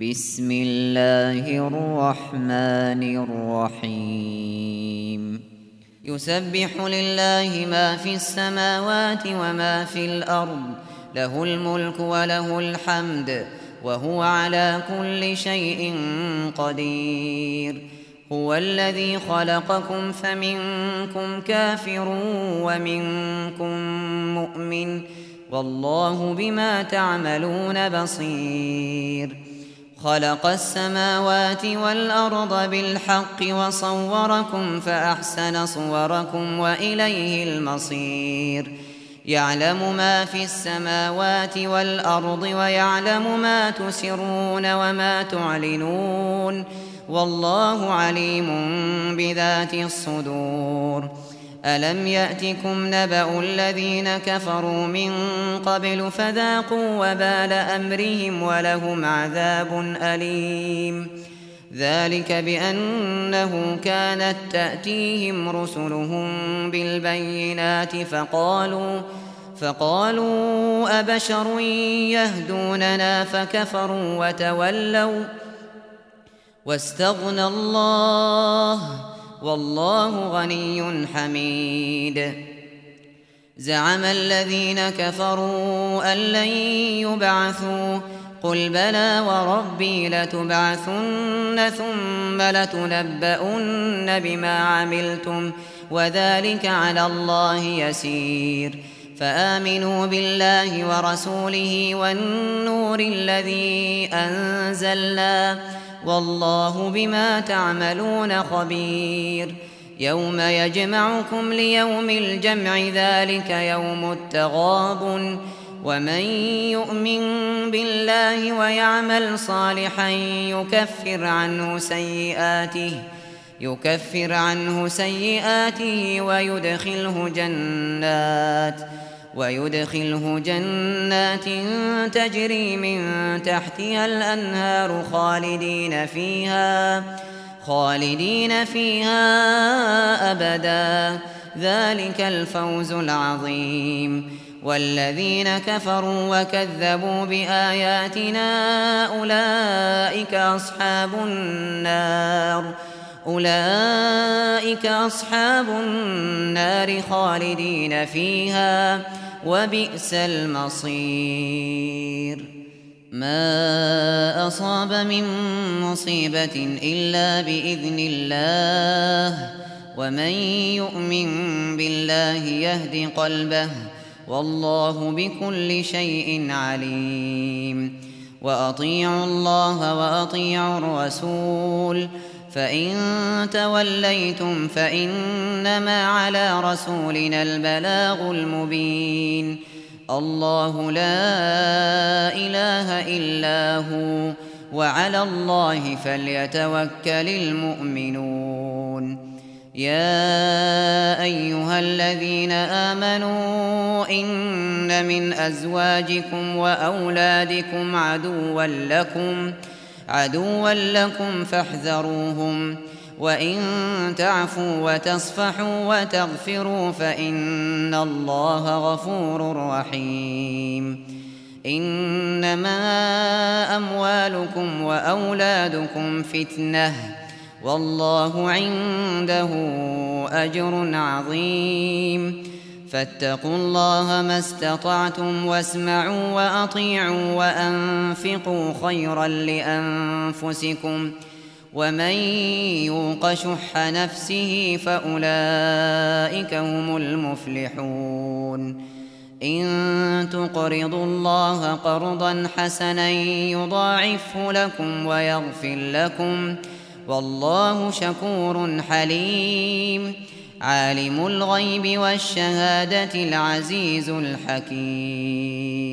بسم الله الرحمن الرحيم يسبح لله ما في السماوات وما في الأرض له الملك وله الحمد وهو على كل شيء قدير هو الذي خلقكم فمنكم كافر ومنكم مؤمن والله بما تعملون بصير خلق السماوات والأرض بالحق وصوركم فأحسن صوركم وإليه المصير يعلم ما في السماوات والأرض ويعلم ما تسرون وما تعلنون والله عليم بذات الصدور ألم يأتكم نبأ الذين كفروا من قبل فذاقوا وبال أمرهم ولهم عذاب أليم ذلك بأنه كانت تأتيهم رسلهم بالبينات فقالوا أبشر يهدوننا فكفروا وتولوا واستغنى الله والله غني حميد زعم الذين كفروا أن لن يبعثوا قل بلى وربي لتبعثن ثم لتنبؤن بما عملتم وذلك على الله يسير فآمنوا بالله ورسوله والنور الذي أنزلنا والله بما تعملون خبير يوم يجمعكم ليوم الجمع ذلك يوم التغابن ومن يؤمن بالله ويعمل صالحا يكفر عنه سيئاته ويدخله جنات تجري من تحتها الأنهار خالدين فيها أبدا ذلك الفوز العظيم والذين كفروا وكذبوا بآياتنا أولئك أصحاب النار خالدين فيها وبئس المصير ما أصاب من مصيبة إلا بإذن الله ومن يؤمن بالله يهد قلبه والله بكل شيء عليم وأطيعوا الله وأطيعوا الرسول فإن توليتم فإنما على رسولنا البلاغ المبين الله لا إله إلا هو وعلى الله فليتوكل المؤمنون يا أيها الذين آمنوا إن من أزواجكم وأولادكم عدوا لكم فاحذروهم وإن تعفوا وتصفحوا وتغفروا فإن الله غفور رحيم إنما أموالكم وأولادكم فتنة والله عنده أجر عظيم فاتقوا الله ما استطعتم واسمعوا وأطيعوا وأنفقوا خيرا لأنفسكم ومن يوق شح نفسه فأولئك هم المفلحون إن تقرضوا الله قرضا حسنا يضاعفه لكم ويغفر لكم والله شكور حليم عالم الغيب والشهادة العزيز الحكيم